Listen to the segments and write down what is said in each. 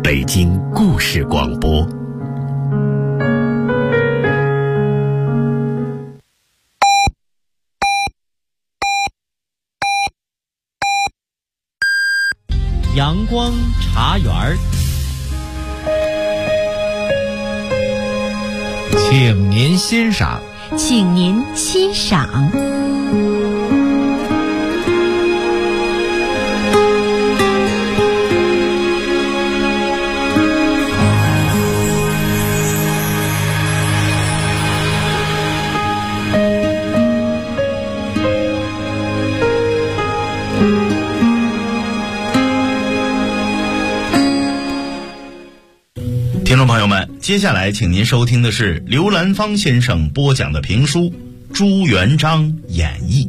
北京故事广播。 阳光茶园儿， 请您欣赏。 请您欣赏。 听众朋友们，接下来请您收听的是刘兰芳先生播讲的评书《朱元璋演义》。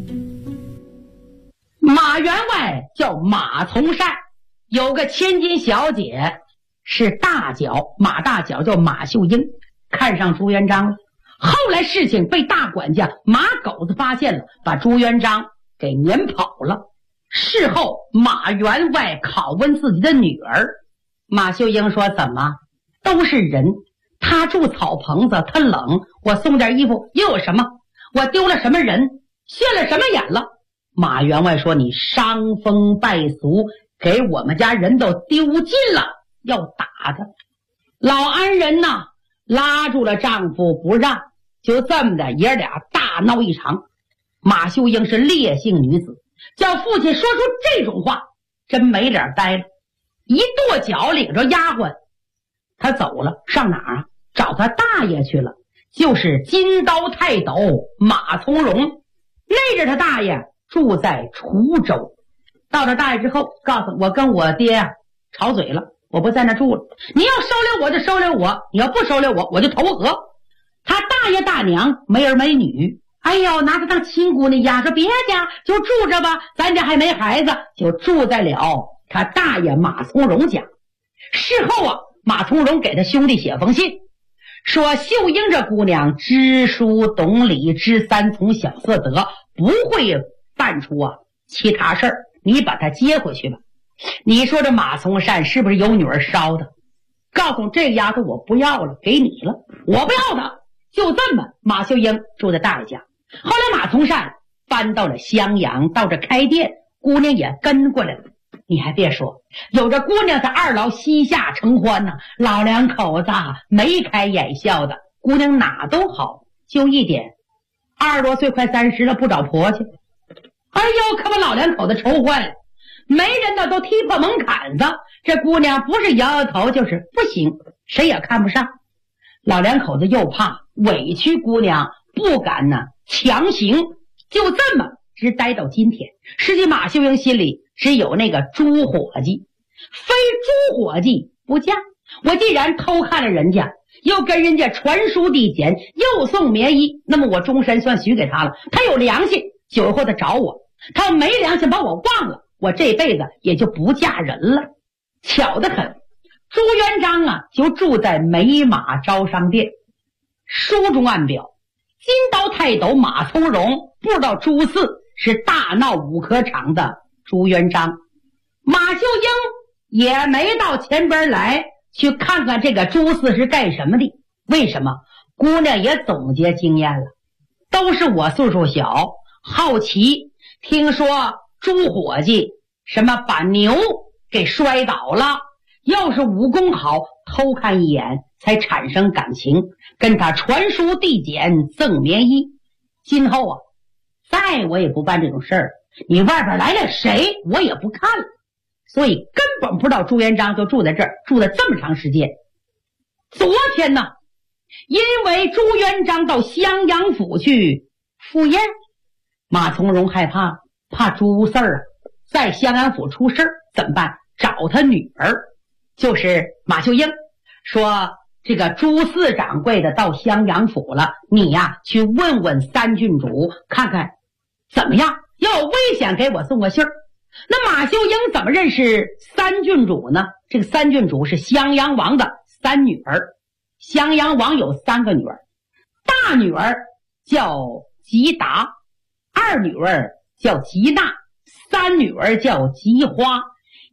马员外叫马从善，有个千金小姐是大脚，马大脚叫马秀英，看上朱元璋了。后来事情被大管家马狗子发现了，把朱元璋给撵跑了。事后马员外拷问自己的女儿，马秀英说：怎么都是人，他住草棚子，他冷，我送点衣服又有什么？我丢了什么人，现了什么眼了？马员外说：你伤风败俗，给我们家人都丢尽了，要打他。老安人呐，拉住了丈夫不让，就这么的爷俩大闹一场。马秀英是烈性女子，叫父亲说出这种话，真没脸呆了，一跺脚领着丫鬟他走了。上哪儿啊？找他大爷去了，就是金刀泰斗马从容，累着他大爷住在滁州。到了大爷之后，告诉我跟我爹吵嘴了，我不在那住了，你要收留我就收留我，你要不收留我就投河。他大爷大娘没儿没女，哎呦，拿他当亲姑娘呀，说别家就住着吧，咱家还没孩子，就住在了他大爷马从容家。事后啊，马从容给他兄弟写封信，说秀英这姑娘知书懂礼，知三从小色德，不会办出其他事儿，你把她接回去吧。你说这马从善是不是有女儿烧的？告诉这个丫头我不要了，给你了，我不要她。就这么马秀英住在大爷家。后来马从善搬到了襄阳，到这开店，姑娘也跟过来了。你还别说，有这姑娘在二老膝下承欢呢，老两口子眉开眼笑的，姑娘哪都好，就一点20多岁快30了，不找婆去。哎呦，可把老两口子愁坏了，没人的都踢破门槛子，这姑娘不是摇摇头就是不行，谁也看不上。老两口子又怕委屈姑娘，不敢强行，就这么直待到今天。实际马秀英心里只有那个朱伙计，非朱伙计不嫁。我既然偷看了人家，又跟人家传书递简，又送棉衣，那么我终身算许给他了。他有良心，久后他找我；他没良心，把我忘了，我这辈子也就不嫁人了。巧得很，朱元璋就住在美马招商店。书中暗表，金刀泰斗马从容不知道朱四是大闹五科场的朱元璋。马秀英也没到前边来去看看这个朱四是干什么的。为什么？姑娘也总结经验了，都是我岁数小，好奇，听说朱伙计什么把牛给摔倒了，要是武功好，偷看一眼才产生感情，跟他传书递简，赠棉衣。今后再我也不办这种事儿，你外边来了谁我也不看了。所以根本不知道朱元璋就住在这儿，住了这么长时间。昨天呢，因为朱元璋到襄阳府去赴宴，马从容害怕朱四儿在襄阳府出事儿怎么办？找他女儿，就是马秀英，说这个朱四掌柜的到襄阳府了，你去问问三郡主看看怎么样，要有危险给我送个信儿。那马秀英怎么认识三郡主呢？这个三郡主是襄阳王的三女儿。襄阳王有3个女儿，大女儿叫吉达，二女儿叫吉娜，三女儿叫吉花。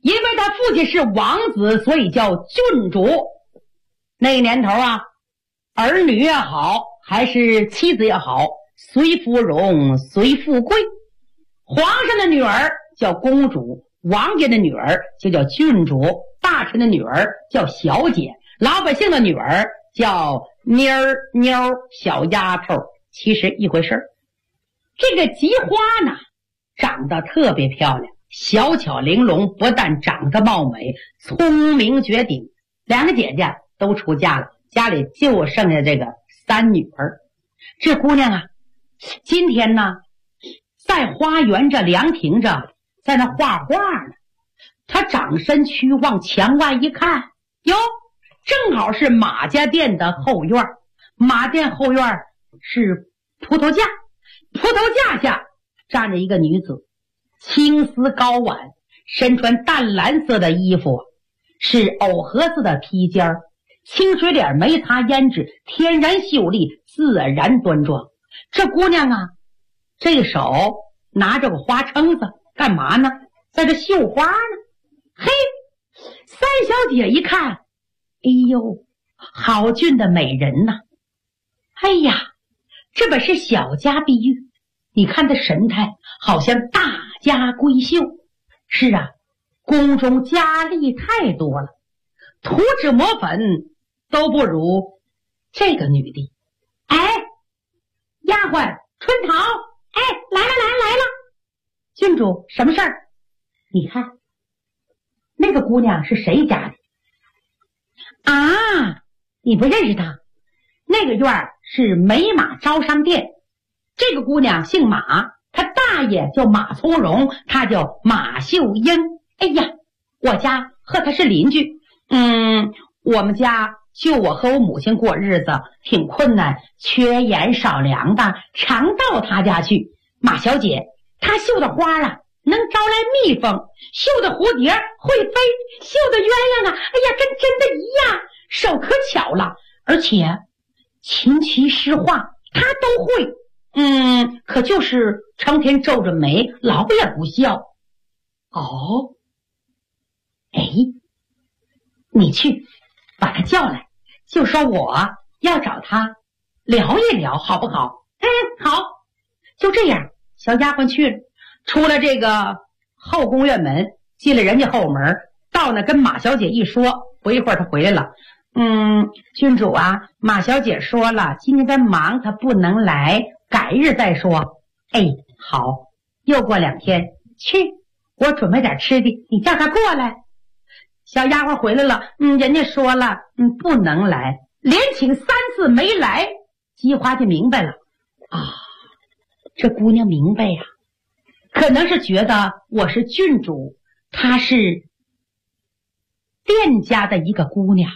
因为他父亲是王子，所以叫郡主。那个年头啊，儿女也好，还是妻子也好，随芙蓉随富贵。皇上的女儿叫公主，王爷的女儿就叫郡主，大臣的女儿叫小姐，老百姓的女儿叫妞小丫头，其实一回事儿。这个菊花呢，长得特别漂亮，小巧玲珑，不但长得貌美，聪明绝顶。两个姐姐都出嫁了，家里就剩下这个3女儿。这姑娘啊，今天呢在花园这凉亭着，在那画画呢。她掌身躯往墙外一看，哟，正好是马家店的后院。马店后院是葡萄架，葡萄架下站着一个女子，青丝高挽，身穿淡蓝色的衣服，是藕荷子的披肩，清水脸，没擦胭脂，天然秀丽，自然端庄。这姑娘啊，这手拿着个花撑子，干嘛呢？在这绣花呢。嘿，三小姐一看，哎呦，好俊的美人呐！哎呀，这本是小家碧玉，你看这神态，好像大家闺秀。是啊，宫中佳丽太多了，涂脂抹粉都不如这个女的。哎，丫鬟春桃，哎，来了。郡主，什么事儿？你看那个姑娘是谁家的啊？你不认识她？那个院是美马招商店，这个姑娘姓马，她大爷叫马从容，她叫马秀英。哎呀，我家和她是邻居。我们家就我和我母亲过日子挺困难，缺盐少粮的，常到她家去。马小姐她绣的花啊，能招来蜜蜂，绣的蝴蝶会飞，绣的鸳鸯啊，哎呀，跟真的一样，手可巧了，而且琴棋诗画她都会。可就是成天皱着眉，老也不笑。哦，哎，你去把她叫来，就说我要找她聊一聊，好不好？好。就这样，小丫鬟去了，出了这个后宫院门，进了人家后门，到那跟马小姐一说，不一会儿她回来了。郡主啊，马小姐说了，今天她忙，她不能来，改日再说。哎，好，又过2天，去，我准备点吃的，你叫她过来。小丫鬟回来了，人家说了，不能来，连请3次没来。姬花就明白了啊，这姑娘明白呀，可能是觉得我是郡主，她是店家的一个姑娘。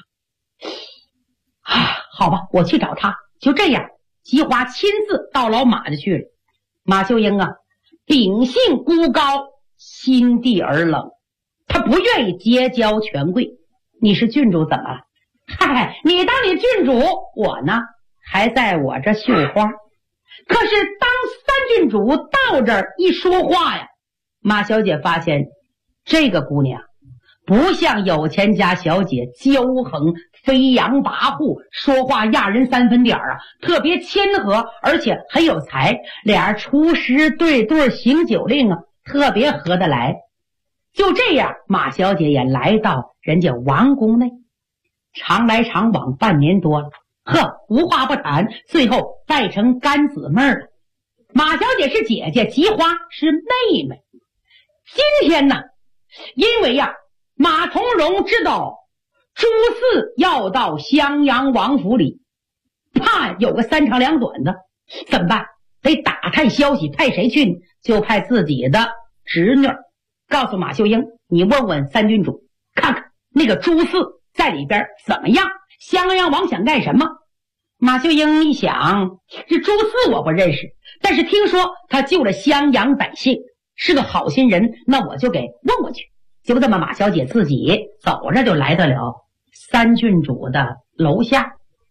好吧，我去找她。就这样，姬华亲自到老马家去了。马秀英啊，秉性孤高，心地而冷，她不愿意结交权贵。你是郡主怎么了？嗨，你当你郡主，我呢还在我这绣花。可是当三郡主到这儿一说话呀，马小姐发现这个姑娘不像有钱家小姐骄横飞扬跋扈，说话压人3分点啊，特别谦和，而且很有才，俩人厨师对对行酒令啊，特别合得来。就这样，马小姐也来到人家王宫内，常来常往半年多了，无话不谈，最后拜成干姊妹了。马小姐是姐姐，菊花是妹妹。今天呢，因为呀，马从容知道朱四要到襄阳王府里，怕有个3长2短的，怎么办？得打探消息，派谁去呢？就派自己的侄女告诉马秀英，你问问三郡主，看看那个朱四在里边怎么样，襄阳王想干什么。马秀英一想，这朱四我不认识，但是听说他救了襄阳百姓，是个好心人，那我就给问过去。就这么，马小姐自己走着就来到了三郡主的楼下。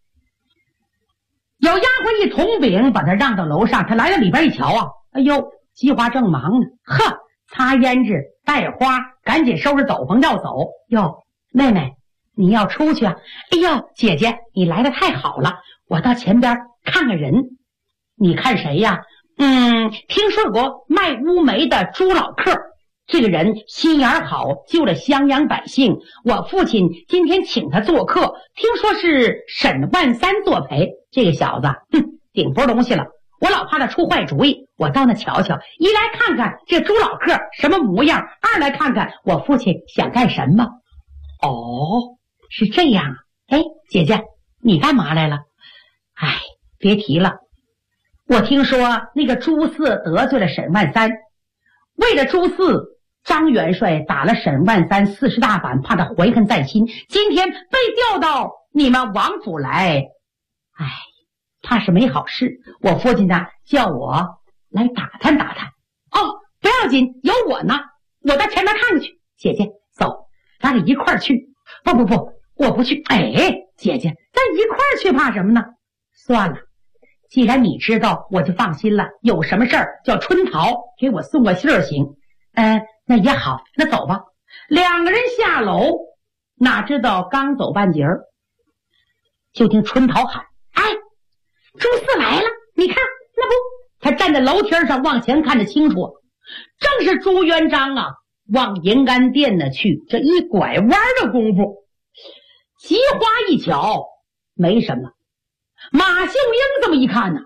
有丫鬟一铜饼把他让到楼上，他来到里边一瞧啊，哎呦，姬华正忙呢，擦胭脂带着花，赶紧收拾斗篷要走。哟，妹妹，你要出去啊？哎呦，姐姐，你来的太好了，我到前边看看人。你看谁呀？听说过卖乌梅的朱老客，这个人心眼好，救了襄阳百姓。我父亲今天请他做客，听说是沈万三作陪。这个小子，顶不东西了，我老怕他出坏主意。我到那瞧瞧，一来看看这朱老客什么模样，二来看看我父亲想干什么。哦，是这样啊。哎，姐姐，你干嘛来了？哎，别提了，我听说那个朱四得罪了沈万三，为了朱四，张元帅打了沈万三40大板，怕他怀恨在心，今天被调到你们王府来。哎，怕是没好事。我父亲呢叫我来打探打探。哦，不要紧，有我呢，我到前面看看去。姐姐，走，咱俩一块儿去。不，我不去。哎，姐姐，咱一块儿去怕什么呢？算了，既然你知道，我就放心了。有什么事儿叫春桃给我送个信儿行。那也好，那走吧。两个人下楼，哪知道刚走半截儿，就听春桃喊：“哎，朱四来了！你看，那不，他站在楼梯上往前看得清楚，正是朱元璋啊，往银安殿那去。这一拐弯的功夫，菊花一瞧，没什么。马秀英这么一看呢，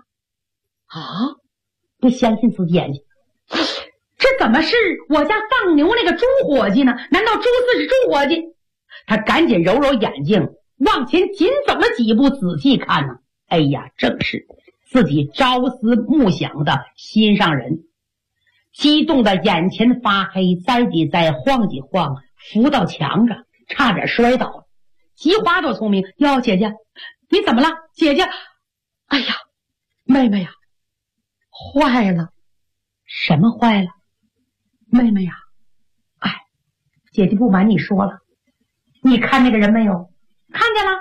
不相信自己眼睛，这怎么是我家放牛那个朱伙计呢？难道朱四是朱伙计？他赶紧揉揉眼睛，往前紧走了几步，仔细看呢。哎呀，正是自己朝思暮想的心上人，激动的眼前发黑，栽几栽，晃几晃，扶到墙上，差点摔倒了。菊花多聪明，哟，姐姐，你怎么了？姐姐，哎呀，妹妹呀，坏了。什么坏了？妹妹呀，哎，姐姐不瞒你说了，你看那个人没有？看见了，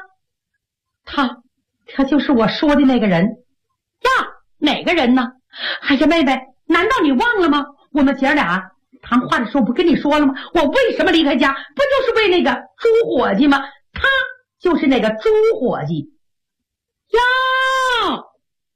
他就是我说的那个人呀。哪个人呢？哎呀，妹妹，难道你忘了吗？我们姐俩谈话的时候不跟你说了吗？我为什么离开家，不就是为那个朱伙计吗？他就是那个朱伙计呀。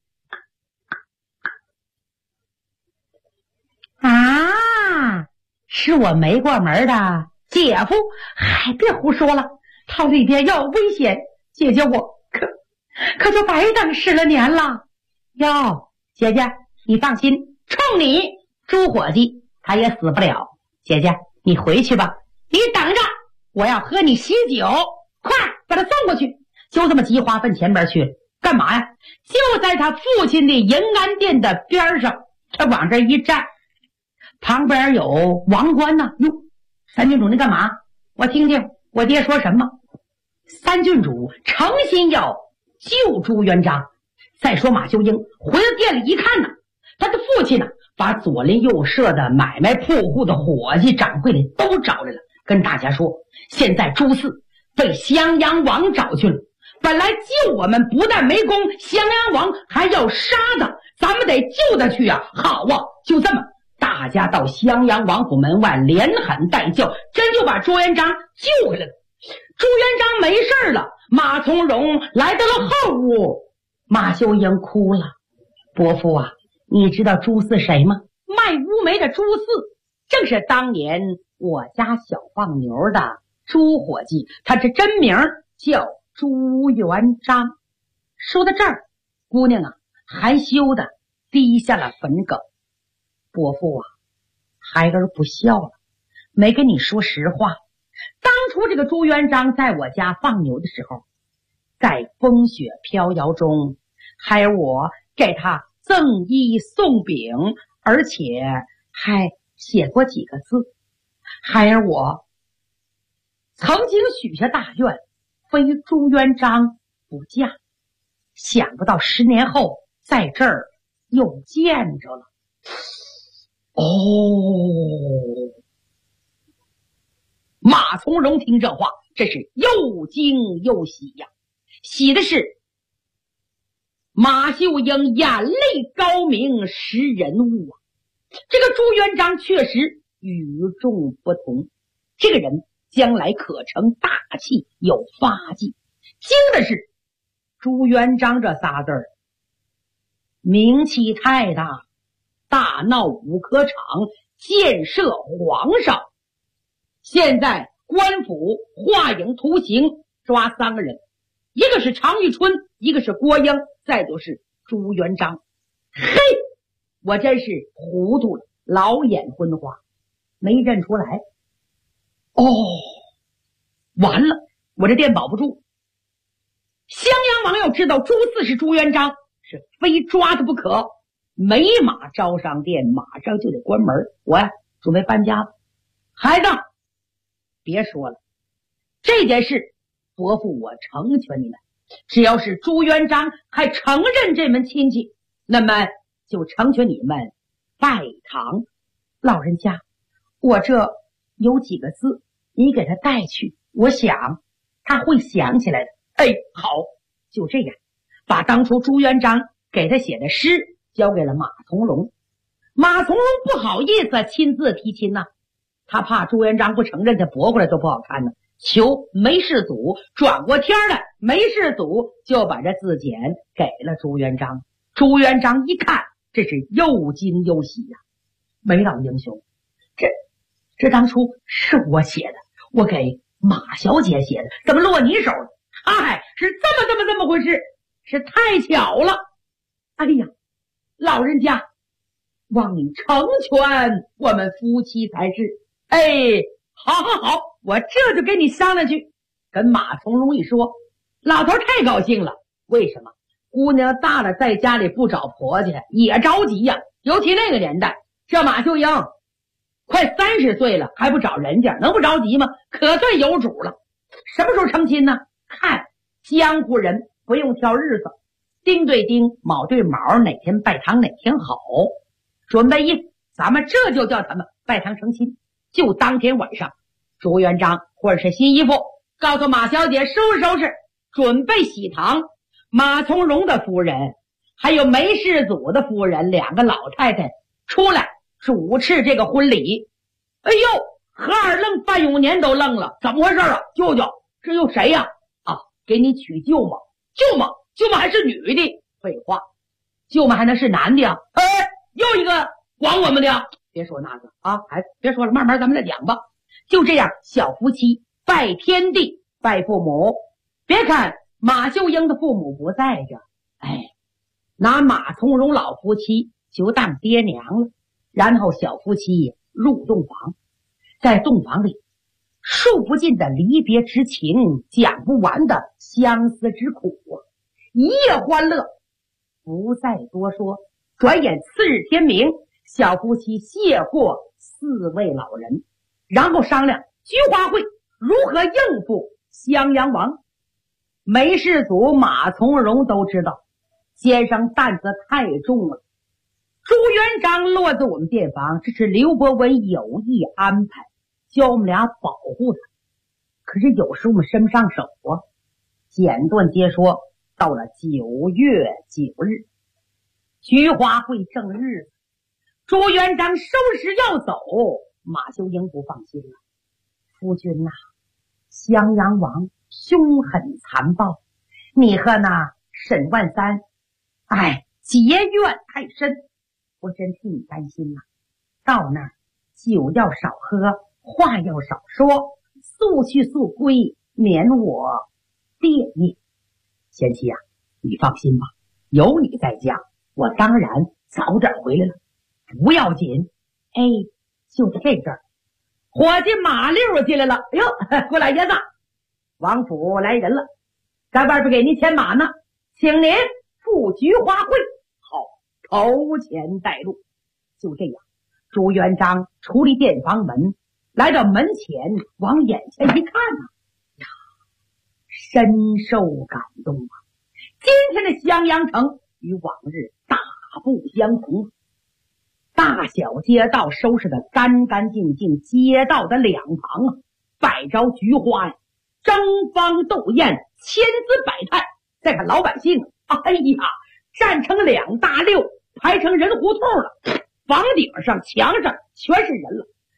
是我没过门的姐夫。嗨，别胡说了，他里边要有危险，姐姐我可就白等10年了。哟，姐姐你放心，冲你朱伙计他也死不了。姐姐你回去吧，你等着，我要喝你喜酒，快把他送过去。就这么急花奔前边去，干嘛呀？就在他父亲的银安殿的边上，他往这一站，旁边有王冠呢。哟，三郡主你干嘛？我听听我爹说什么。三郡主诚心要救朱元璋。再说马秀英回到店里一看呢，他的父亲呢把左邻右舍的买卖铺户的伙计掌柜的都找来了，跟大家说，现在朱四被襄阳王找去了，本来救我们不但没功，襄阳王还要杀他，咱们得救他去啊。好啊，就这么大家到襄阳王府门外连喊带叫，真就把朱元璋救回来了。朱元璋没事了，马从容来到了后屋。马秀英哭了，伯父啊，你知道朱四谁吗？卖乌梅的朱四，正是当年我家小放牛的朱伙计，他这真名叫朱元璋。说到这儿，姑娘啊含羞的低下了粉梗。伯父啊，孩儿不孝了，没跟你说实话。当初这个朱元璋在我家放牛的时候，在风雪飘摇中，孩儿我给他赠衣送饼，而且还写过几个字。孩儿我曾经许下大愿，非朱元璋不嫁，想不到10年后在这儿又见着了。马从容听这话，真是又惊又喜呀。喜的是马秀英眼泪高明识人物啊，这个朱元璋确实与众不同。这个人将来可成大器，有发迹。惊的是朱元璋这仨字儿名气太大，大闹五科场，建设皇上。现在官府画影图形，抓3个人，一个是常遇春，一个是郭英，再就是朱元璋。嘿，我真是糊涂了，老眼昏花，没认出来。哦，完了，我这店保不住。襄阳王要知道朱四是朱元璋，是非抓他不可。没马招商店，马上就得关门。我呀，准备搬家了。孩子，别说了，这件事伯父我成全你们。只要是朱元璋还承认这门亲戚，那么就成全你们拜堂。老人家，我这有几个字，你给他带去，我想他会想起来的。哎，好，就这样，把当初朱元璋给他写的诗交给了马从容。马从容不好意思亲自提亲呐，他怕朱元璋不承认，他驳过来都不好看呢。求梅世祖转过天来，梅世祖就把这字简给了朱元璋。朱元璋一看，这是又惊又喜呀。梅老英雄，这当初是我写的，我给马小姐写的，怎么落你手了？哎，是这么回事，是太巧了。哎呀，老人家，望你成全我们夫妻才是。哎，好，我这就跟你商量去。跟马从容一说，老头太高兴了。为什么？姑娘大了，在家里不找婆家也着急呀。尤其那个年代，这马秀英快30岁了，还不找人家，能不着急吗？可算有主了。什么时候成亲呢？看江湖人不用挑日子，丁对丁，卯对卯，哪天拜堂哪天好。准备一，咱们这就叫他们拜堂成亲。就当天晚上，朱元璋换上新衣服，告诉马小姐收拾，准备喜堂。马从容的夫人还有梅世祖的夫人2个老太太出来主持这个婚礼。哎呦，何二愣范永年都愣了，怎么回事啊？舅舅，这又谁呀？啊，给你娶舅妈。舅妈还是女的？废话，舅妈还能是男的呀？哎，又一个管我们的呀？别说那个啊，孩子，别说了，慢慢咱们再讲吧。就这样，小夫妻拜天地，拜父母。别看马秀英的父母不在这，哎，拿马从容老夫妻就当爹娘了。然后小夫妻入洞房，在洞房里数不尽的离别之情，讲不完的相思之苦啊，一夜欢乐，不再多说。转眼次日天明，小夫妻谢过4位老人，然后商量菊花会如何应付襄阳王。梅世祖马从容都知道先生担子太重了，朱元璋落在我们店房，这是刘伯温有意安排，教我们俩保护他。可是有时我们伸不上手啊。简短接说，到了9月9日，菊花会正日，朱元璋收拾要走，马秀英不放心了。夫君呐，襄阳王凶狠残暴，你和那沈万三，哎，结怨太深，我真替你担心呐。到那儿酒要少喝，话要少说，速去速归，免我惦念。贤妻啊，你放心吧，有你在家，我当然早点回来了，不要紧。哎，就在这儿，伙计马六进来了。哎呦，过来爷子，王府来人了，在外边给您牵马呢，请您赴菊花会。好，头前带路。就这样，朱元璋出离店房门，来到门前，往眼前一看呀，深受感动啊！今天的襄阳城与往日大不相同，大小街道收拾得干干净净，街道的两旁啊摆着菊花呀，争芳斗艳，千姿百态。再看老百姓，哎呀，站成2大溜，排成人胡同了。房顶上墙上全是人了，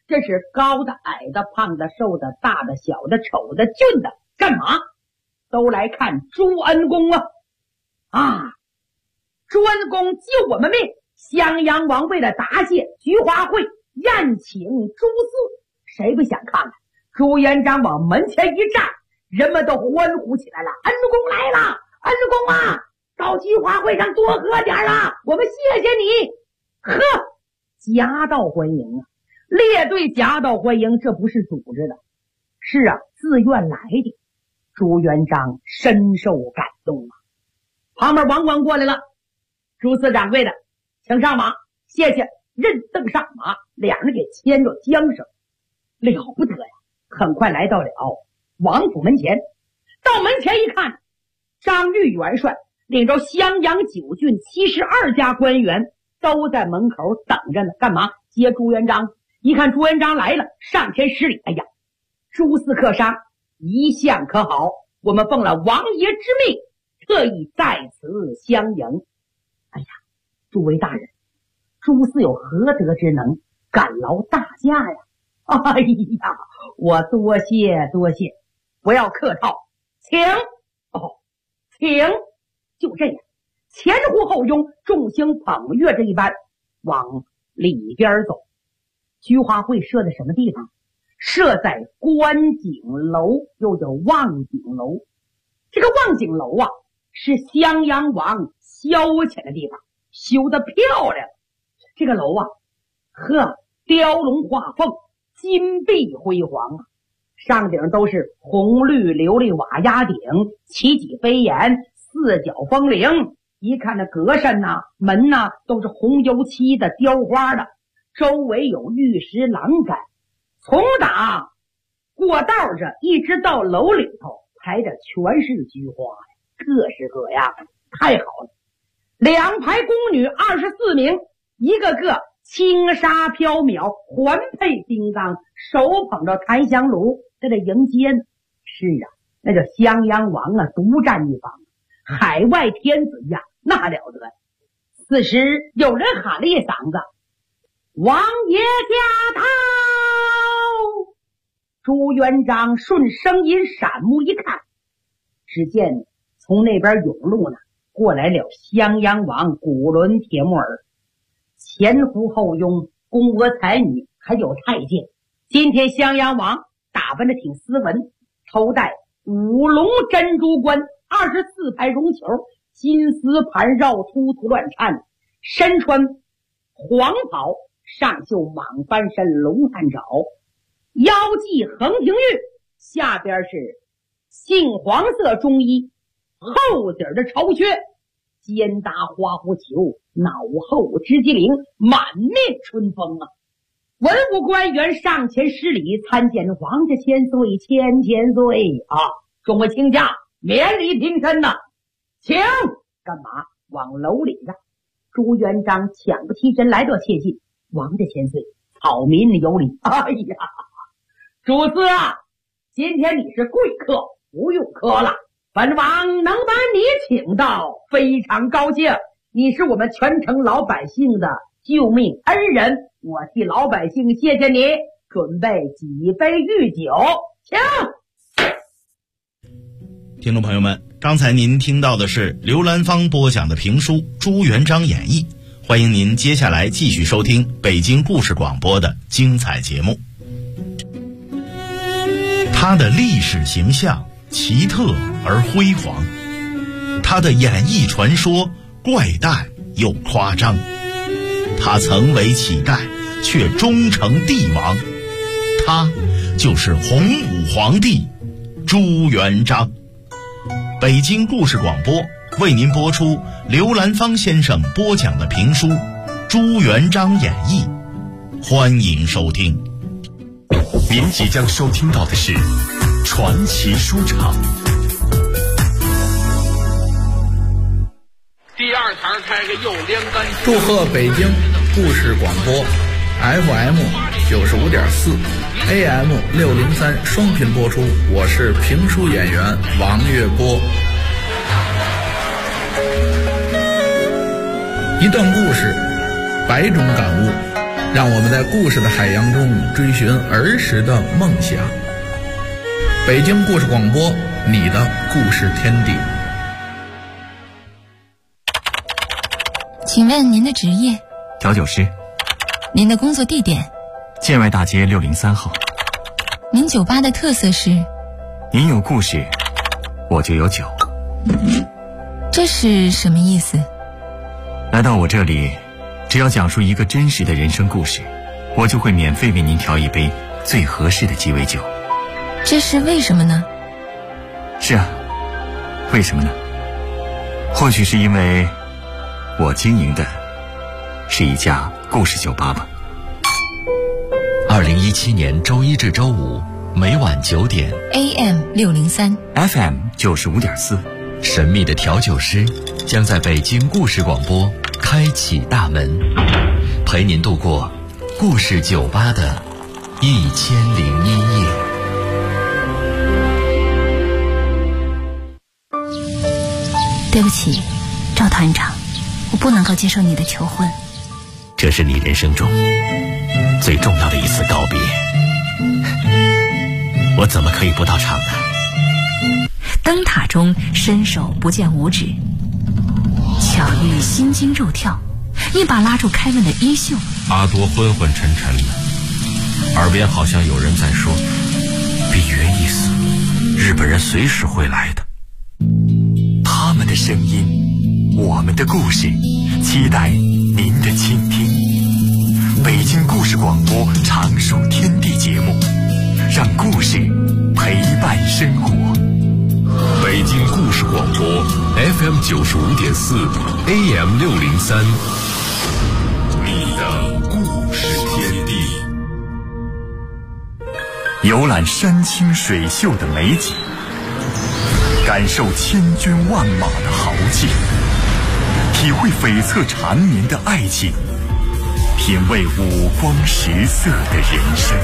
这是高的、矮的、胖的、瘦的、大的、小的、丑的、俊的，干嘛都来看朱恩公啊！朱恩公救我们命，襄阳王为了答谢菊花会宴请朱四，谁不想看呢？朱元璋往门前一站，人们都欢呼起来了。恩公来了，恩公啊，到菊花会上多喝点啊，我们谢谢你。呵，夹道欢迎啊，列队夹道欢迎，这不是组织的，是啊，自愿来的。朱元璋深受感动啊。旁边王官过来了，朱四掌柜的，请上马，谢谢，认凳上马，两人给牵着缰绳，了不得呀！很快来到了王府门前，到门前一看，张玉元帅领着襄阳9郡72家官员都在门口等着呢，干嘛？接朱元璋。一看朱元璋来了，上前施礼。哎呀，朱四客商一向可好，我们奉了王爷之命，特意在此相迎。哎呀，诸位大人，朱四有何德之能，感劳大驾呀！哎呀，我多谢多谢，不要客套，请请。就这样，前呼后拥，众星捧月这一般往里边走。菊花会设在什么地方？设在观景楼，又叫望景楼。这个望景楼啊，是襄阳王消遣的地方，修得漂亮。这个楼啊，雕龙画凤，金碧辉煌啊，上顶都是红绿琉璃瓦压顶，奇脊飞檐，四角风铃。一看那阁扇门都是红油漆的，雕花的，周围有玉石栏杆，从打过道这一直到楼里头排着全是菊花呀，各式各样，太好了。两排宫女24名，一个个轻纱飘渺，环佩叮当，手捧着檀香炉在这迎接。是啊，那叫襄阳王独占一方，海外天子呀，那了得。此时有人喊了一嗓子：王爷驾到！朱元璋顺声音闪目一看，只见从那边甬路过来了襄阳王古伦铁木儿，前呼后拥，宫娥才女，还有太监。今天襄阳王打扮得挺斯文，头戴五龙珍珠冠，24排绒球，金丝盘绕，突突乱颤，身穿黄袍，上绣蟒翻身，龙探爪，腰系横庭玉，下边是杏黄色中衣，后底的朝靴，肩搭花狐裘，脑后织机灵，满面春风啊！文武官员上前施礼，参见皇家千岁，千岁啊！众位卿家免礼平身请干嘛？往楼里让。朱元璋抢不起身来到切近，王家千岁，草民有礼。哎呀，主司今天你是贵客，不用客了。本王能把你请到，非常高兴。你是我们全城老百姓的救命恩人，我替老百姓谢谢你。准备几杯御酒，请。 听众朋友们，刚才您听到的是刘兰芳播讲的评书《朱元璋演义》，欢迎您接下来继续收听北京故事广播的精彩节目。他的历史形象奇特而辉煌，他的演艺传说怪诞又夸张，他曾为乞丐却终成帝王，他就是洪武皇帝朱元璋。北京故事广播为您播出刘兰芳先生播讲的评书《朱元璋演义》，欢迎收听。 您即将收听到的是传奇书场。 第二堂开个右连杆。 祝贺北京故事广播 FM 95.4 AM 603双频播出，我是评书演员王月波。一段故事，百种感悟， 让我们在故事的海洋中追寻儿时的梦想。北京故事广播，你的故事天地。 请问您的职业？ 调酒师。 您的工作地点？ 建外大街603号。 您酒吧的特色是？ 您有故事，我就有酒。 这是什么意思？ 来到我这里，只要讲述一个真实的人生故事，我就会免费为您调一杯最合适的鸡尾酒。 这是为什么呢？ 是啊，为什么呢？或许是因为我经营的是一家故事酒吧吧。 2017年周一至周五每晚9点 AM 603 FM 95.4， 神秘的调酒师将在北京故事广播开启大门，陪您度过故事酒吧的1001夜。 对不起，赵团长，我不能够接受你的求婚。 这是你人生中最重要的一次告别，我怎么可以不到场呢？ 灯塔中伸手不见五指，巧遇心惊肉跳，一把拉住凯文的衣袖。 阿多昏昏沉沉的，耳边好像有人在说：比约一死，日本人随时会来的。 他们的声音，我们的故事，期待您的倾听。北京故事广播常数天地节目，让故事陪伴生活。 北京故事广播 FM 95.4 AM 603，你的故事天地。 游览山清水秀的美景，感受千军万马的豪气，体会悱恻缠绵的爱情，品味五光十色的人生。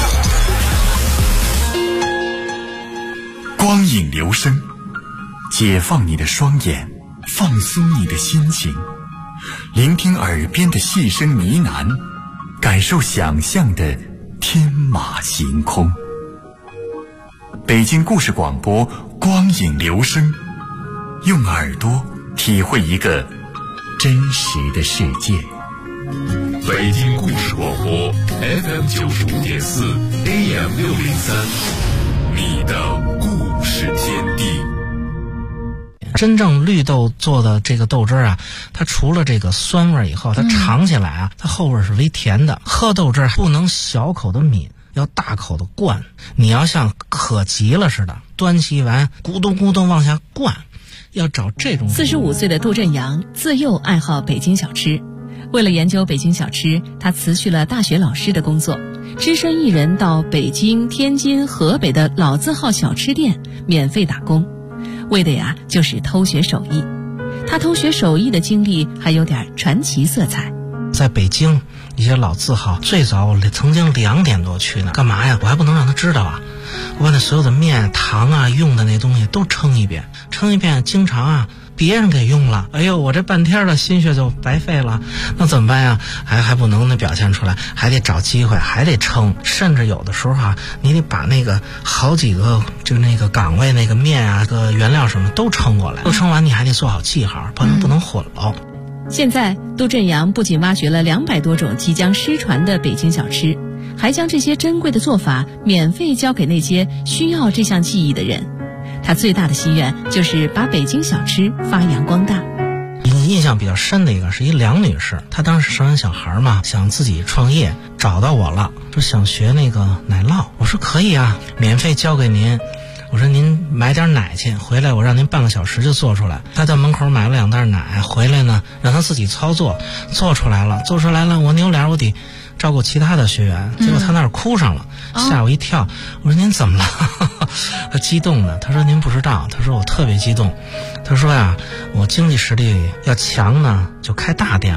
光影流声，解放你的双眼，放松你的心情，聆听耳边的细声呢喃，感受想象的天马行空。北京故事广播，光影流声，用耳朵体会一个真实的世界。 北京故事广播 FM 95.4 AM 603，你的故事天地。 真正绿豆做的这个豆汁啊，它除了这个酸味以后，它尝起来啊，它后味是微甜的。喝豆汁不能小口的抿，要大口的灌。你要像渴急了似的，端起碗咕咚咕咚往下灌，要找这种。 45岁的杜振阳自幼爱好北京小吃，为了研究北京小吃，他辞去了大学老师的工作，只身一人到北京、天津、河北的老字号小吃店免费打工，为的呀就是偷学手艺。他偷学手艺的经历还有点传奇色彩。 在北京一些老字号，最早我曾经2点多去呢，干嘛呀？我还不能让他知道啊！我把那所有的面、糖啊、用的那东西都称一遍，经常啊别人给用了，哎呦，我这半天的心血就白费了，那怎么办呀？还不能表现出来，还得找机会，还得称，甚至有的时候啊，你得把那个好几个就那个岗位那个面啊、个原料什么都称过来，都称完你还得做好记号，不能混了。 现在杜振阳不仅挖掘了200多种即将失传的北京小吃，还将这些珍贵的做法免费教给那些需要这项技艺的人。他最大的心愿就是把北京小吃发扬光大。 印象比较深的一个是一梁女士，她当时生完小孩嘛，想自己创业，找到我了，说想学那个奶酪。我说可以啊，免费教给您。我说您买点奶去，回来我让您半个小时就做出来。他在门口买了2袋奶，回来呢让他自己操作，做出来了，我扭脸我得照顾其他的学员，结果他那儿哭上了，吓我一跳。我说您怎么了？他激动的，他说您不知道，他说我特别激动，他说呀，我经济实力要强呢就开大店了。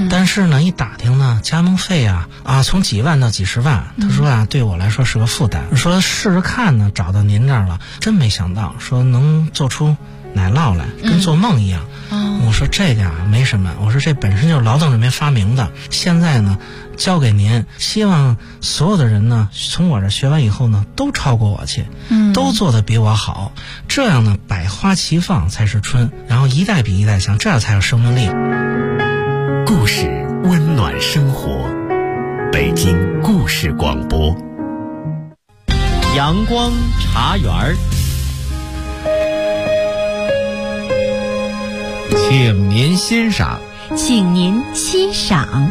但是呢，一打听呢，加盟费啊，从几万到几十万，他说啊，对我来说是个负担。说试试看呢，找到您这儿了，真没想到，说能做出奶酪来，跟做梦一样。我说这个啊没什么，我说这本身就是劳动人民发明的，现在呢交给您，希望所有的人呢从我这学完以后呢都超过我去，都做得比我好，这样呢百花齐放才是春，然后一代比一代强，这样才有生命力。 故事温暖生活，北京故事广播。 阳光茶园儿， 请您欣赏。 请您欣赏。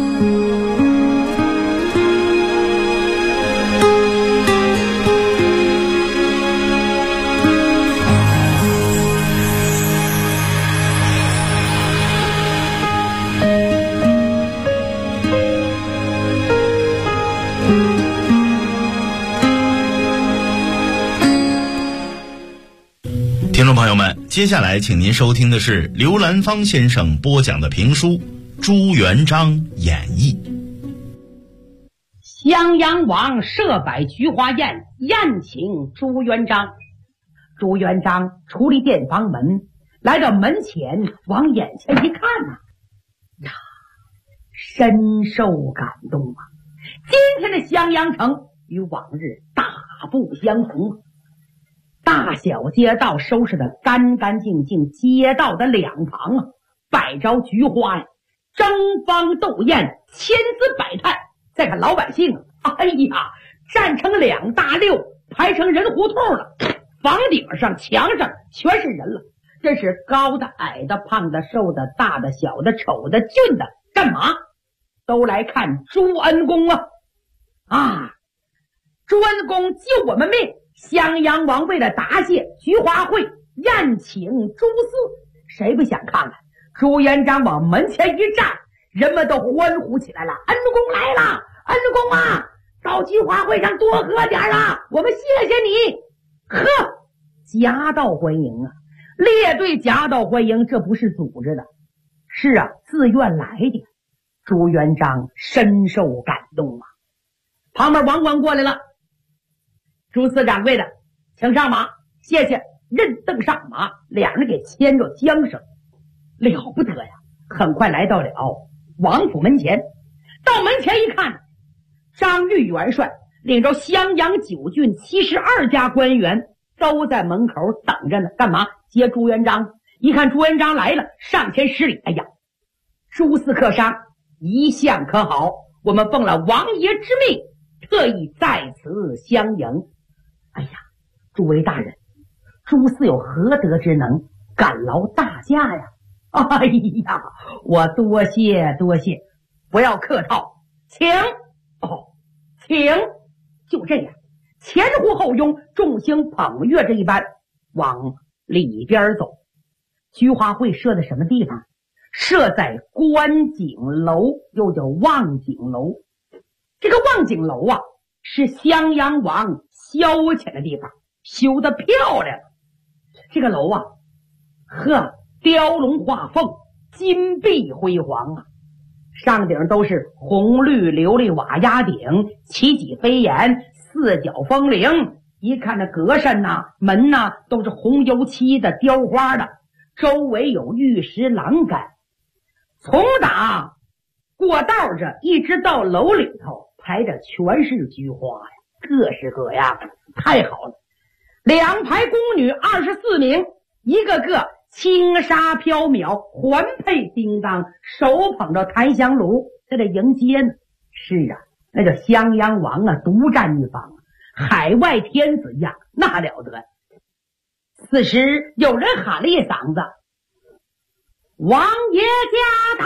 听众朋友们，接下来请您收听的是刘兰芳先生播讲的评书《朱元璋演义》。 襄阳王设摆菊花宴，宴请朱元璋。朱元璋出离殿房门，来到门前，往眼前一看呀，深受感动啊！今天的襄阳城与往日大不相同，大小街道收拾得干干净净，街道的两旁啊摆着菊花呀，争芳斗艳，千姿百态。再看老百姓，哎呀，站成两大溜，排成人胡同了，房顶上墙上全是人了，这是高的矮的，胖的瘦的，大的小的，丑的俊的，干嘛都来看朱恩公啊！朱恩公救我们命，襄阳王为了答谢菊花会，宴请朱四，谁不想看看？朱元璋往门前一站，人们都欢呼起来了。恩公来了，恩公啊，到菊花会上多喝点啊，我们谢谢你。呵，夹道欢迎啊，列队夹道欢迎，这不是组织的，是啊，自愿来的。朱元璋深受感动啊。旁边王官过来了，朱四掌柜的，请上马，谢谢，认凳上马，两人给牵着缰绳，了不得呀！很快来到了王府门前，到门前一看，张玉元帅领着襄阳9郡72家官员都在门口等着呢，干嘛？接朱元璋。一看朱元璋来了，上前施礼，哎呀，朱四客商一向可好，我们奉了王爷之命，特意在此相迎。哎呀，诸位大人，朱四有何德之能，感劳大驾呀！哎呀，我多谢多谢，不要客套，请请。就这样，前呼后拥，众星捧月这一般往里边走。菊花会设在什么地方？设在观景楼，又叫望景楼。这个望景楼啊，是襄阳王消遣的地方，修得漂亮。这个楼啊，呵，雕龙画凤，金碧辉煌啊，上顶都是红绿琉璃瓦压顶，奇脊飞檐，四角风铃，一看那格栅门都是红油漆的，雕花的，周围有玉石栏杆，从打过道着一直到楼里头排着全是菊花呀，各式各样，太好了。两排宫女24名，一个个轻纱飘渺，环佩叮当，手捧着檀香炉在这迎接呢。是啊，那叫襄阳王啊，独占一方，海外天子一样，那了得。此时有人喊了一嗓子：王爷驾到！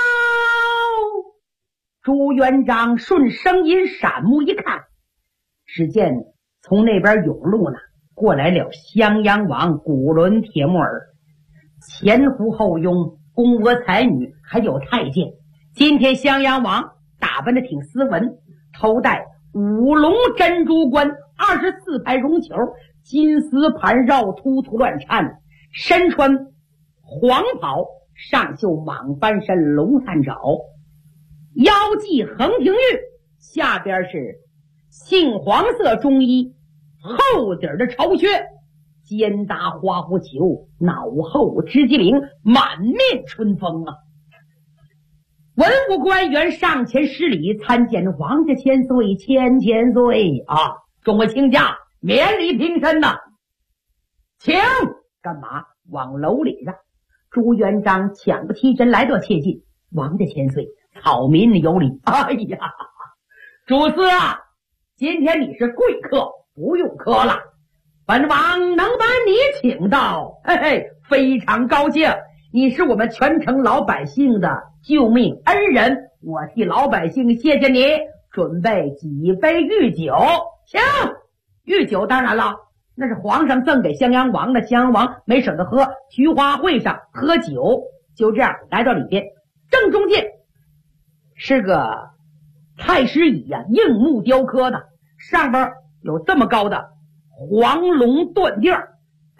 朱元璋顺声音闪目一看，只见从那边甬路呢过来了襄阳王古伦铁木儿，前呼后拥，宫娥才女还有太监。今天襄阳王打扮的挺斯文，头戴五龙珍珠冠，24排绒球，金丝盘绕，突突乱颤，身穿黄袍， 上绣蟒翻身龙三爪，腰系横平玉，下边是杏黄色中衣，后底的朝靴，肩搭花狐裘，脑后织机灵，满面春风啊！文武官员上前施礼，参见王家千岁，千岁啊！众位卿家，免礼平身呐！请干嘛？往楼里让。朱元璋抢不提针来到切近，王家千岁，草民有礼。哎呀，主司啊，今天你是贵客，不用客了。本王能把你请到，嘿嘿，非常高兴。你是我们全城老百姓的救命恩人，我替老百姓谢谢你。准备几杯御酒，请。御酒当然了，那是皇上赠给襄阳王的，襄阳王没舍得喝，菊花会上喝酒。就这样来到里边，正中间是个太师椅呀，硬木雕刻的，上边有这么高的黄龙断垫儿。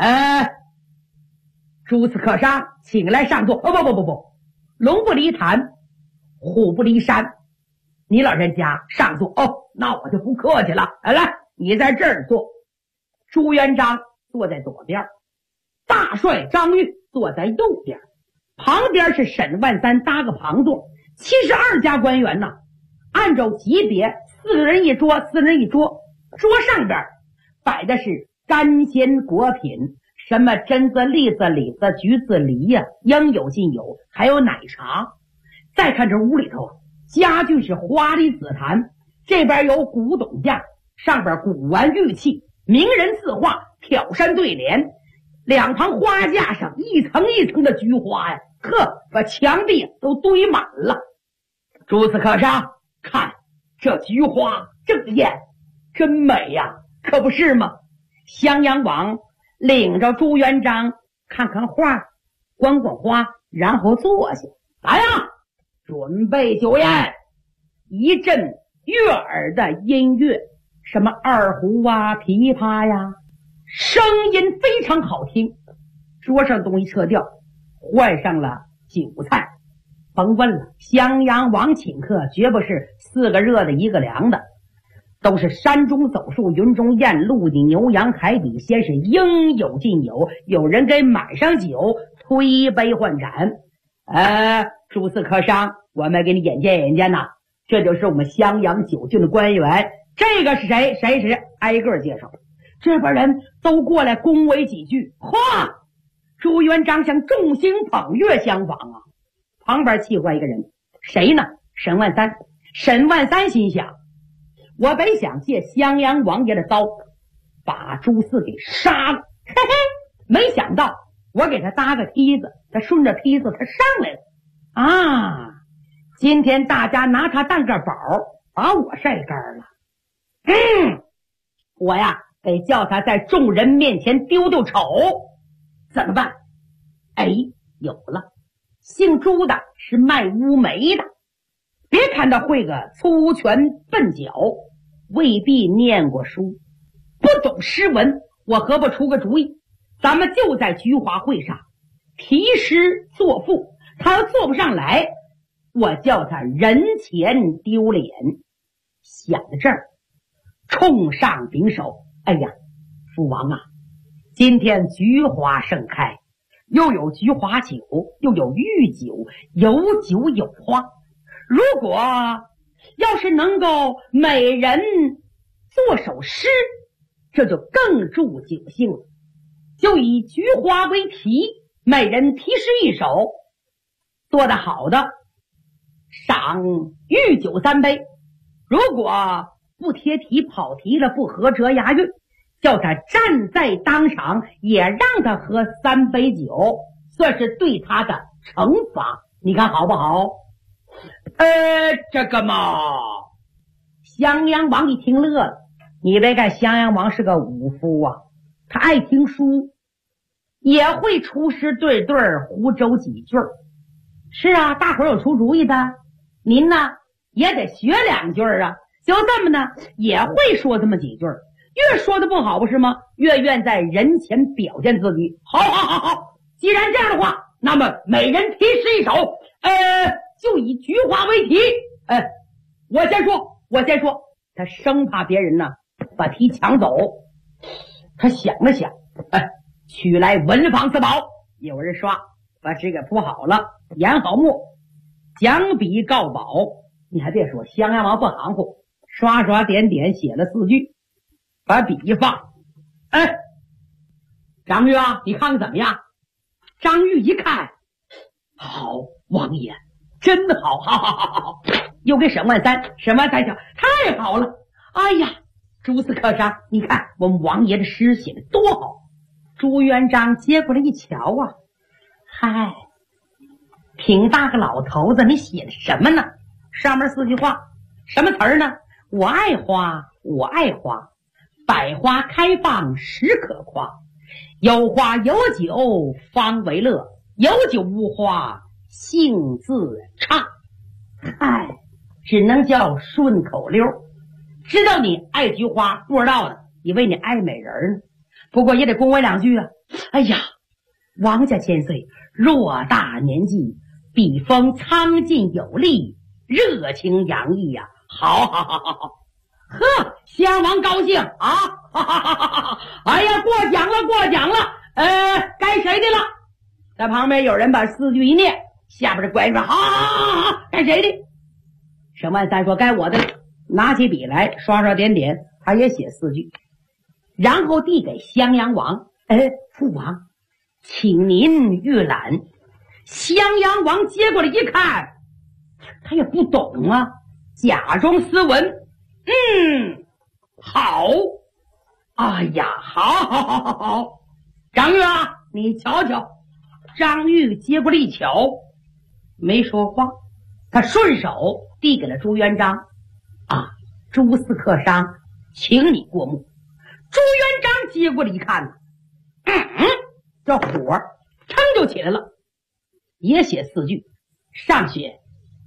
诸此客商，请来上座。不，龙不离坛，虎不离山。你老人家上座。那我就不客气了。来，你在这儿坐。朱元璋坐在左边，大帅张玉坐在右边，旁边是沈万三搭个旁座。72家官员呢，按照级别4个人一桌，桌上边摆的是干鲜果品，什么榛子、栗子、李子、橘子、梨呀，应有尽有，还有奶茶。再看这屋里头，家具是花梨紫檀，这边有古董架，上边古玩玉器，名人字画，挑山对联，两旁花架上一层一层的菊花呀，把墙壁都堆满了。诸此客商，看这菊花正艳，真美呀，可不是吗？襄阳王领着朱元璋看看画，观观花，然后坐下。来呀，准备酒宴。一阵悦耳的音乐，什么二胡啊、琵琶呀，声音非常好听。桌上东西撤掉，换上了酒菜。甭问了，襄阳王请客绝不是4个热的1个凉的，都是山中走树，云中雁，陆地牛羊，海底鲜，是应有尽有。有人给满上酒，推杯换盏。诸此客商，我们给你眼见呐，这就是我们襄阳9郡的官员。这个是谁？挨个介绍。这帮人都过来恭维几句。朱元璋像众星捧月相访啊！旁边气坏一个人，谁呢？沈万三。沈万三心想，我本想借襄阳王爷的刀把朱四给杀了，没想到我给他搭个梯子，他顺着梯子他上来了啊！今天大家拿他当个宝，把我晒干了。我呀得叫他在众人面前丢丑。怎么办？有了，姓朱的是卖乌梅的。别看他会个粗拳笨脚，未必念过书，不懂诗文，我何不出个主意？咱们就在菊花会上题诗作赋，他要做不上来，我叫他人前丢脸。想到这儿，冲上拱手。父王啊，今天菊花盛开，又有菊花酒，又有御酒，有酒有花。如果要是能够每人作首诗，这就更助酒兴了。就以菊花为题，每人题诗1首，做得好的赏御酒3杯，如果不贴题跑题了，不合辙押韵，叫他站在当场也让他喝3杯酒，算是对他的惩罚。你看好不好？这个嘛，襄阳王一听乐了。你别看襄阳王是个武夫啊，他爱听书，也会出诗对对胡诌几句。是啊，大伙有出主意的，您呢也得学2句啊。就这么呢，也会说这么几句，越说的不好不是吗？越愿在人前表现自己。好，既然这样的话， 那么每人题诗一首，就以菊花为题。我先说，他生怕别人呢把题抢走。他想了想，取来文房四宝，有人刷，把纸给铺好了，研好墨，讲笔告宝。你还别说，襄阳王不含糊，刷刷点点写了4句，把笔一放。张玉啊，你看看怎么样？张玉一看，好，王爷真好，好，又给沈万三瞧，太好了！哎呀，朱四客商，你看我们王爷的诗写的多好！朱元璋接过来一瞧啊，嗨，挺大个老头子，你写的什么呢？上面4句话，什么词儿呢？我爱花，我爱花，百花开放时可夸，有花有酒方为乐，有酒无花性自差。嗨，只能叫顺口溜。知道你爱菊花，不知道的以为你爱美人呢。不过也得恭维2句啊。哎呀，王家千岁，偌大年纪，笔锋苍劲有力，热情洋溢呀！好，呵，襄王高兴啊！哎呀，过奖了！该谁的了？在旁边有人把4句一念，下边的乖说：好，该谁的？沈万三说：该我的了。拿起笔来，刷刷点点，他也写4句，然后递给襄阳王。父王，请您阅览。襄阳王接过来一看，他也不懂啊，假装斯文。好。哎呀，好。张玉啊，你瞧瞧。张玉接过来一瞧，没说话，他顺手递给了朱元璋。朱四客商，请你过目。朱元璋接过来一看，这火腾就起来了，也写4句，上写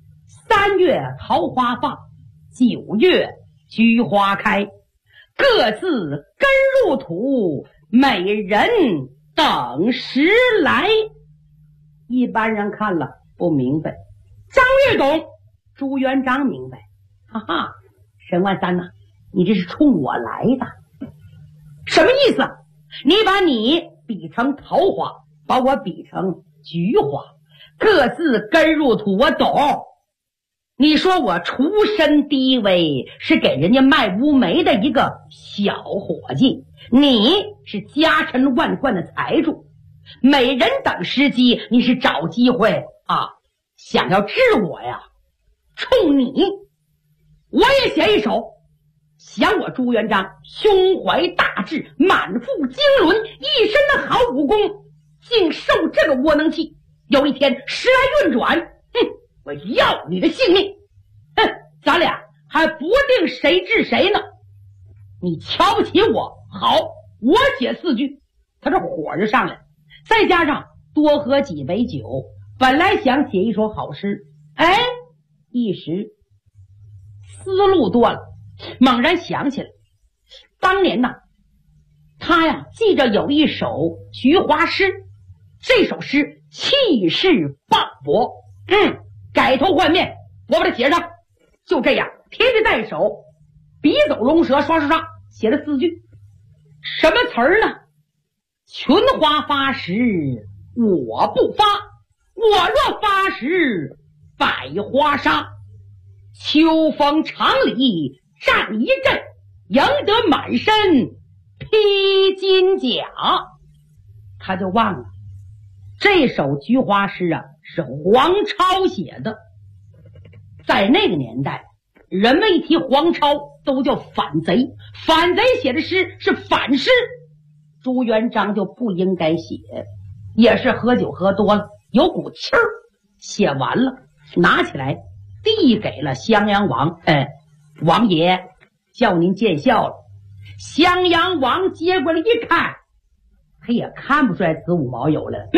3月桃花放，9月菊花开，各自根入土，每人等时来。一般人看了不明白，张玉懂，朱元璋明白。哈哈，沈万三呐，你这是冲我来的，什么意思？你把你比成桃花，把我比成菊花，各自根入土，我懂。你说我出身低微，是给人家卖乌梅的一个小伙计，你是家臣万贯的财主，每人等时机，你是找机会想要治我呀。冲你，我也写一首，想我朱元璋胸怀大志，满腹经纶，一身的好武功，竟受这个窝囊气。有一天时来运转，我要你的性命！咱俩还不定谁治谁呢。你瞧不起我，好，我写4句，他这火就上来，再加上多喝几杯酒，本来想写一首好诗，一时思路多了，猛然想起来，当年呢，他呀记着有一首菊花诗，这首诗气势磅礴，改头换面，我把它写上。就这样，贴着在手，笔走龙蛇，刷写了4句。什么词儿呢？群花发时我不发，我若发时百花杀。秋风长里战一阵，赢得满身披金甲。他就忘了这首菊花诗是黄超写的。在那个年代，人们一提黄超都叫反贼，反贼写的诗是反诗，朱元璋就不应该写。也是喝酒喝多了，有股气儿，写完了拿起来递给了襄阳王。王爷叫您见笑了。襄阳王接过来一看，他也看不出来子午卯酉来了。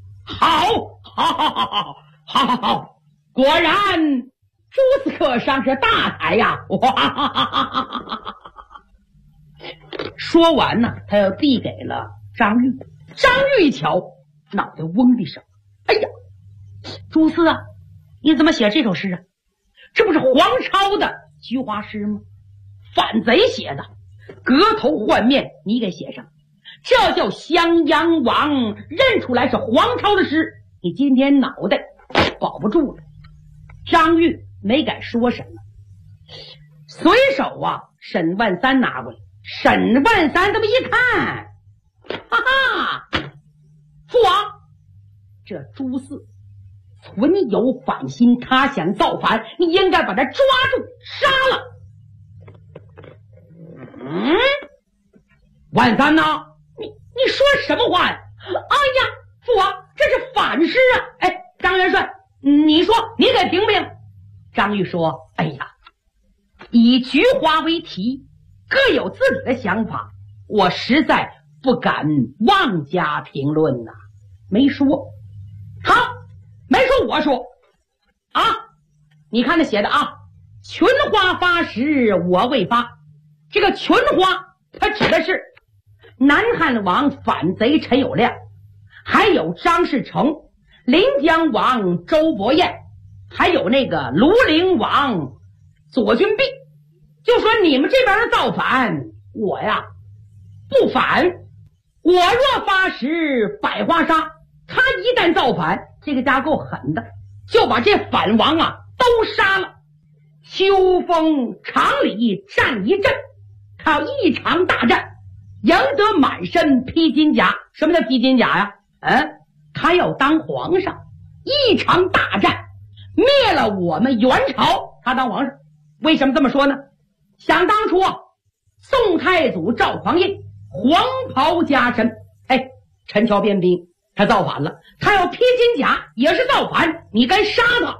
好，果然朱四客商是大才呀！说完呢，他又递给了张玉。张玉一瞧，脑袋嗡的一声，哎朱四啊，你怎么写这首诗啊？这不是黄超的菊花诗吗？反贼写的，革头换面，你给写上，这叫襄阳王认出来是黄超的诗，你今天脑袋保不住了。张玉没敢说什么，随手啊，沈万三拿过来。沈万三这么一看，哈哈，父王，这朱四存有反心，他想造反，你应该把他抓住杀了。万三呐，你说什么话呀？哎呀，父王，这是反诗啊！哎，张元帅，你说，你给评评。张玉说：“哎呀，以菊花为题，各有自己的想法，我实在不敢妄加评论呐。”没说，好，没说，我说啊，你看那写的啊，群花发时我未发，这个群花，它指的是南汉王反贼陈友谅，还有张士诚、临江王周伯彦，还有那个庐陵王左军弼。就说你们这边的造反，我呀不反，我若发时百花杀，他一旦造反，这个家够狠的，就把这反王啊都杀了。秋风长里战一阵，靠一场大战赢得满身披金甲。什么叫披金甲呀？他要当皇上，一场大战灭了我们元朝，他当皇上。为什么这么说呢？想当初宋太祖赵匡胤黄袍加身，陈桥边兵，他造反了，他要披金甲也是造反，你该杀他。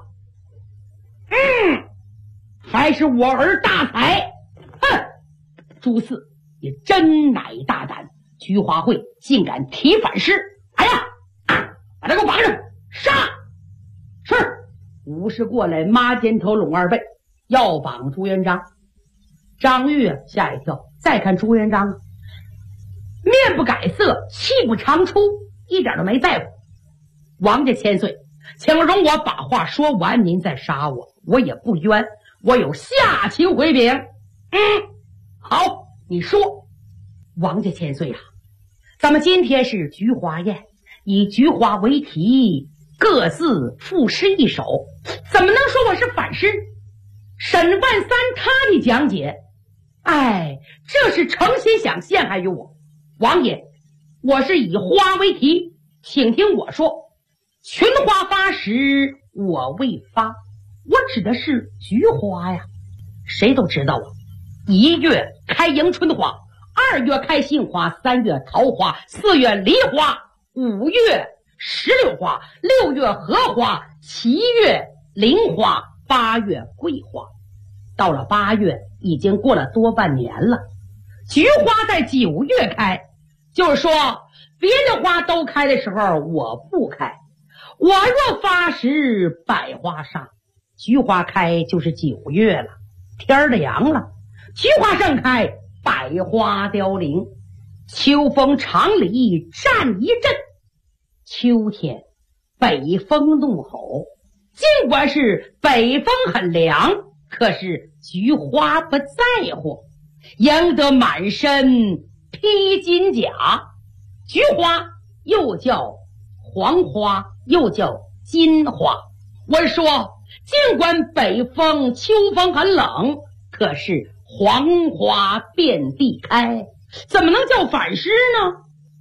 还是我儿大才。朱四也真乃大胆，菊花会竟敢提反诗。哎呀，把他给我绑上，杀！是。武士过来，抹肩头拢二背，要绑朱元璋。张玉吓一跳，再看朱元璋，面不改色，气不长出，一点都没在乎。王家千岁，请容我把话说完，您再杀我，我也不冤，我有下情回禀。好，你说。王家千岁啊，咱们今天是菊花宴，以菊花为题，各自赋诗一首，怎么能说我是反诗？沈万三他的讲解，这是诚心想陷害于我。王爷，我是以花为题，请听我说。群花发时我未发，我指的是菊花呀。谁都知道啊，1月开迎春花，2月开杏花，3月桃花，4月梨花，5月石榴花，6月荷花，7月菱花，8月桂花。到了8月，已经过了多半年了。菊花在9月开，就是说别的花都开的时候我不开。我若发时百花杀，菊花开就是9月了，天儿凉了，菊花盛开，百花凋零，秋风长里战一阵。秋天北风怒吼，尽管是北风很凉，可是菊花不在乎，赢得满身披金甲。菊花又叫黄花，又叫金花。我说尽管北风秋风很冷，可是黄花遍地开，怎么能叫反诗呢？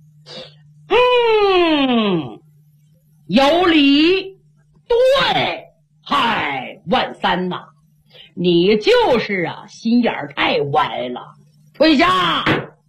有理。对，万三呐，你就是心眼太歪了。退下。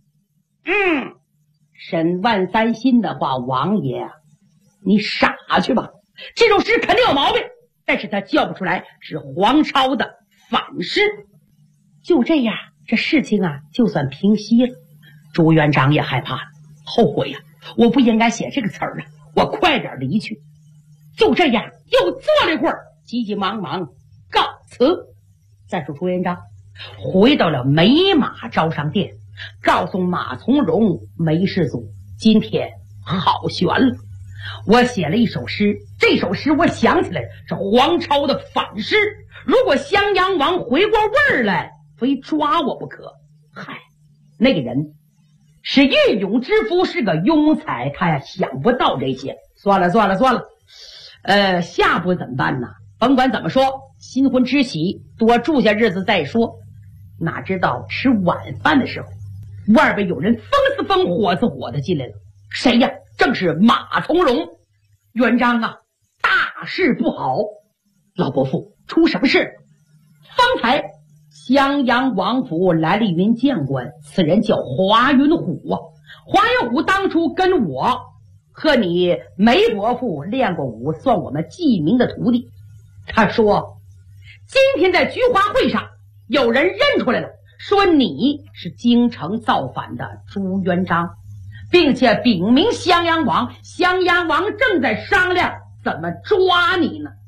沈万三心的话，王爷你傻去吧，这首诗肯定有毛病，但是他叫不出来是黄超的反诗。就这样，这事情就算平息了。朱元璋也害怕了，后悔呀，我不应该写这个词儿我快点离去。就这样又坐了一会儿，急急忙忙告辞。再说朱元璋回到了美马招商殿，告诉马从容梅世祖，今天好悬了， 我写了一首诗，这首诗我想起来是黄巢的反诗，如果襄阳王回过味儿来，非抓我不可。嗨，那个人是义勇之夫，是个庸才，他呀想不到这些。算了，下步怎么办呢？甭管怎么说，新婚之喜，多住下日子再说。哪知道吃晚饭的时候，外边有人风似风火似火的进来了。谁呀？正是马从容。元璋啊，大事不好！老伯父，出什么事？方才襄阳王府来了一名将官，此人叫华云虎啊。华云虎当初跟我和你梅伯父练过武，算我们记名的徒弟。他说今天在菊花会上有人认出来了，说你是京城造反的朱元璋，并且禀明襄阳王，襄阳王正在商量怎么抓你呢。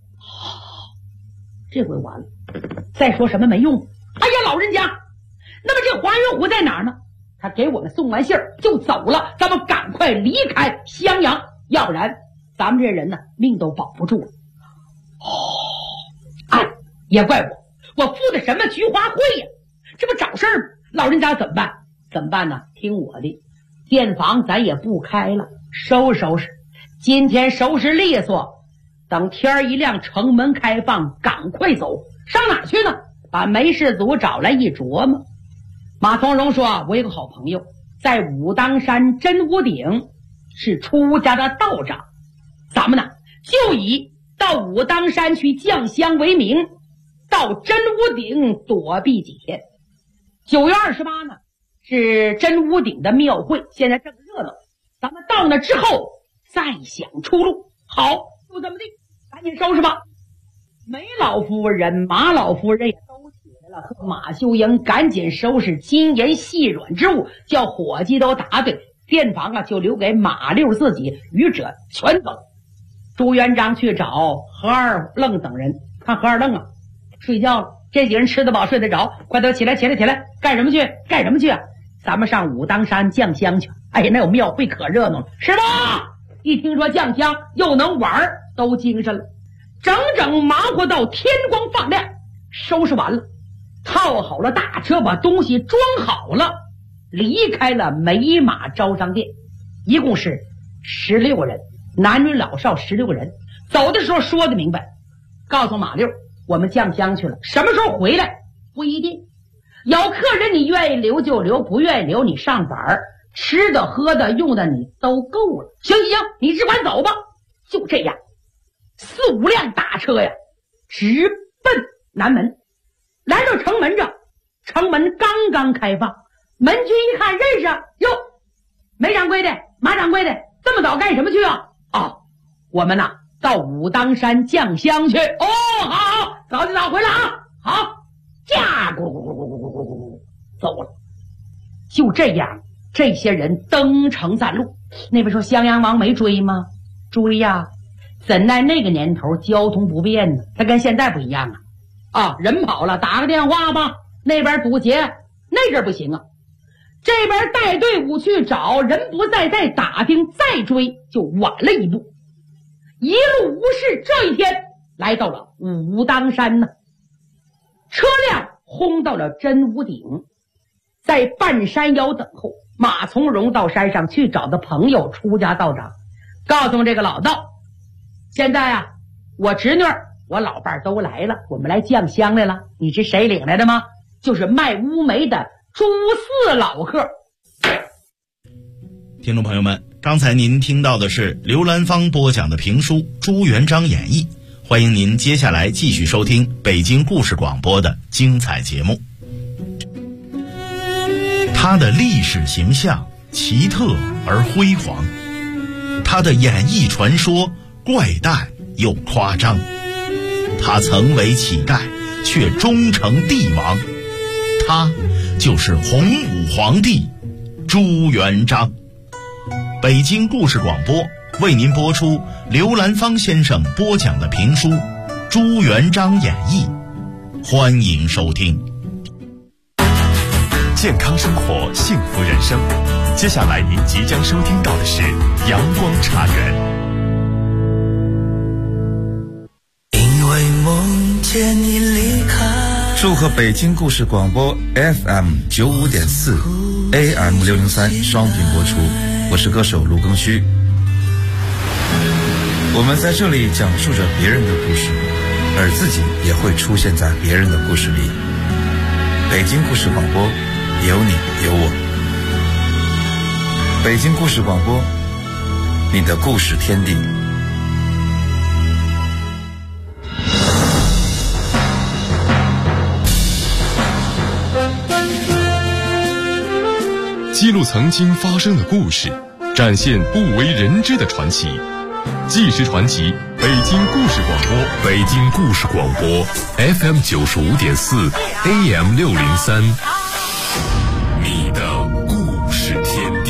这回完了，再说什么没用。哎呀，老人家，那么这华云虎在哪儿呢？他给我们送完信儿就走了，咱们赶快离开襄阳，要不然咱们这人呢命都保不住了。也怪我赴的什么菊花会呀，这不找事儿吗？老人家怎么办？怎么办呢？听我的，店房咱也不开了，收拾收拾，今天收拾利索，等天一亮城门开放，赶快走。上哪去呢？把梅氏族找来一琢磨。马从容说，我有个好朋友在武当山真武顶是出家的道长，咱们呢就以到武当山去降香为名，到真武顶躲避几天。9月28呢是真武顶的庙会，现在正热闹，咱们到那之后再想出路。好，就这么地，赶紧收拾吧。梅老夫人、马老夫人也都起来了，和马秀英赶紧收拾金银细软之物，叫伙计都打对，店房啊就留给马六自己，余者全走。朱元璋去找何二愣等人，看何二愣啊睡觉了，这几人吃得饱睡得着，快都起来，干什么去啊？咱们上武当山降香去。哎呀，那有庙会可热闹了，是吧？一听说降香又能玩，都精神了，整整忙活到天光放亮，收拾完了，套好了大车，把东西装好了，离开了美马招商店。一共是16人，男女老少16人。走的时候说的明白，告诉马六我们降香去了，什么时候回来不一定，有客人你愿意留就留，不愿意留你上板儿，吃的喝的用的你都够了。行，你只管走吧。就这样4、5辆大车呀直奔南门。来到城门这，城门刚刚开放，门军一看认识，哟，梅掌柜的、马掌柜的，这么早干什么去啊？我们呐到武当山降香去。好，早就早回来啊。好，驾咕咕咕咕咕咕咕咕走了。就这样，这些人登城占路。那边说襄阳王没追吗？追呀，怎奈那个年头交通不便呢，他跟现在不一样啊。人跑了打个电话吧，那边堵截，那阵不行啊。这边带队伍去找，人不在，再打听再追就晚了一步。一路无事，这一天来到了武当山呢。车辆轰到了真武顶，在半山腰等候。马从容到山上去找的朋友出家道长，告诉这个老道，现在啊我侄女我老伴都来了，我们来降香来了。你知谁领来的吗？就是卖乌梅的朱四老客。 听众朋友们，刚才您听到的是刘兰芳播讲的评书《朱元璋演义》，欢迎您接下来继续收听北京故事广播的精彩节目。他的历史形象奇特而辉煌，他的演义传说怪诞又夸张，他曾为乞丐却终成帝王，他就是洪武皇帝朱元璋。北京故事广播为您播出刘兰芳先生播讲的评书《朱元璋演义》，欢迎收听。 健康生活，幸福人生。接下来您即将收听到的是阳光茶茶园。 因为梦见你离开。 祝贺北京故事广播 FM 95.4 AM 603双频播出，我是歌手卢庚戌。我们在这里讲述着别人的故事，而自己也会出现在别人的故事里。北京故事广播，有你有我。北京故事广播，你的故事天地。 记录曾经发生的故事，展现不为人知的传奇。纪实传奇，北京故事广播， 北京故事广播 FM 95.4 AM 603，你的故事天地。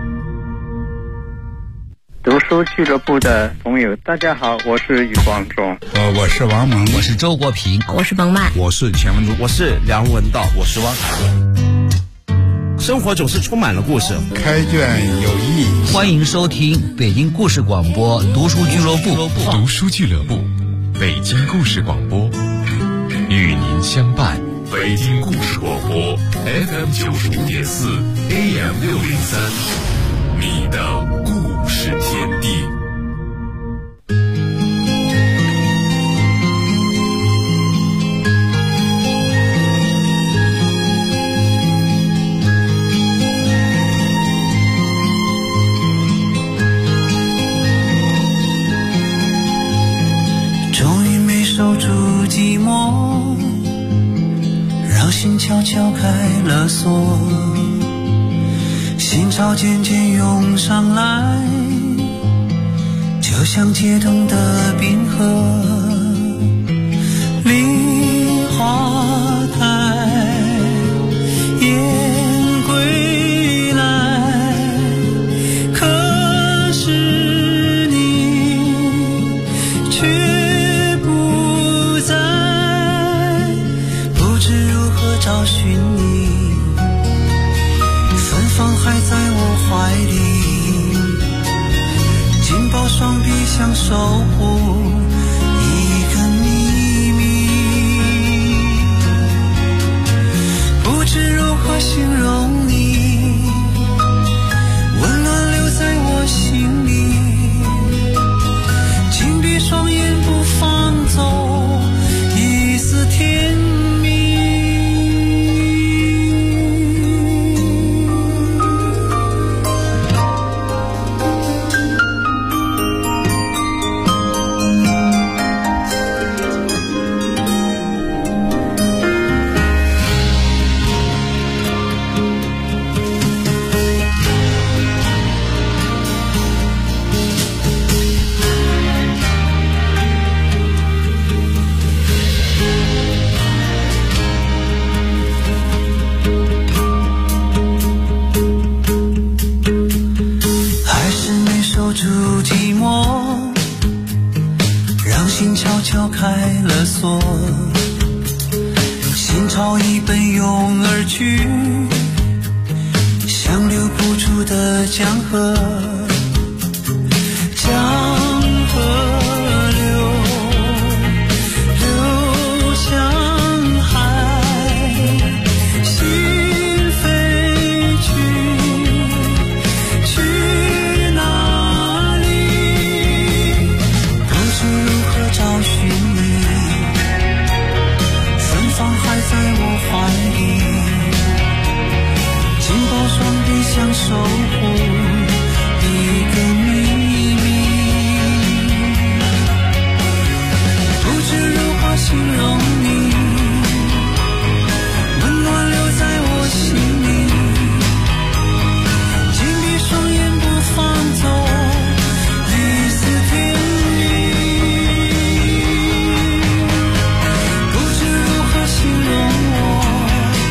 读书俱乐部的朋友，大家好，我是余光中。 我是王蒙， 我是周国平， 我是冯曼， 我是钱文竹， 我是梁文道， 我是汪海文。生活总是充满了故事， 开卷有益。 欢迎收听北京故事广播读书俱乐部。 读书俱乐部，北京故事广播，与您相伴。 北京故事广播 FM 95.4 AM 603，你的故事天地。 守住寂寞，让心悄悄开了锁，心潮渐渐涌上来，就像结冻的冰河。梨花开，燕归来，可是你却找寻你，芬芳还在我怀里，紧抱双臂想守护一个秘密，不知如何形容你，温暖留在我心里，紧闭双眼不放走一丝甜蜜。悄开了锁，心潮已奔涌而去，像留不住的江河。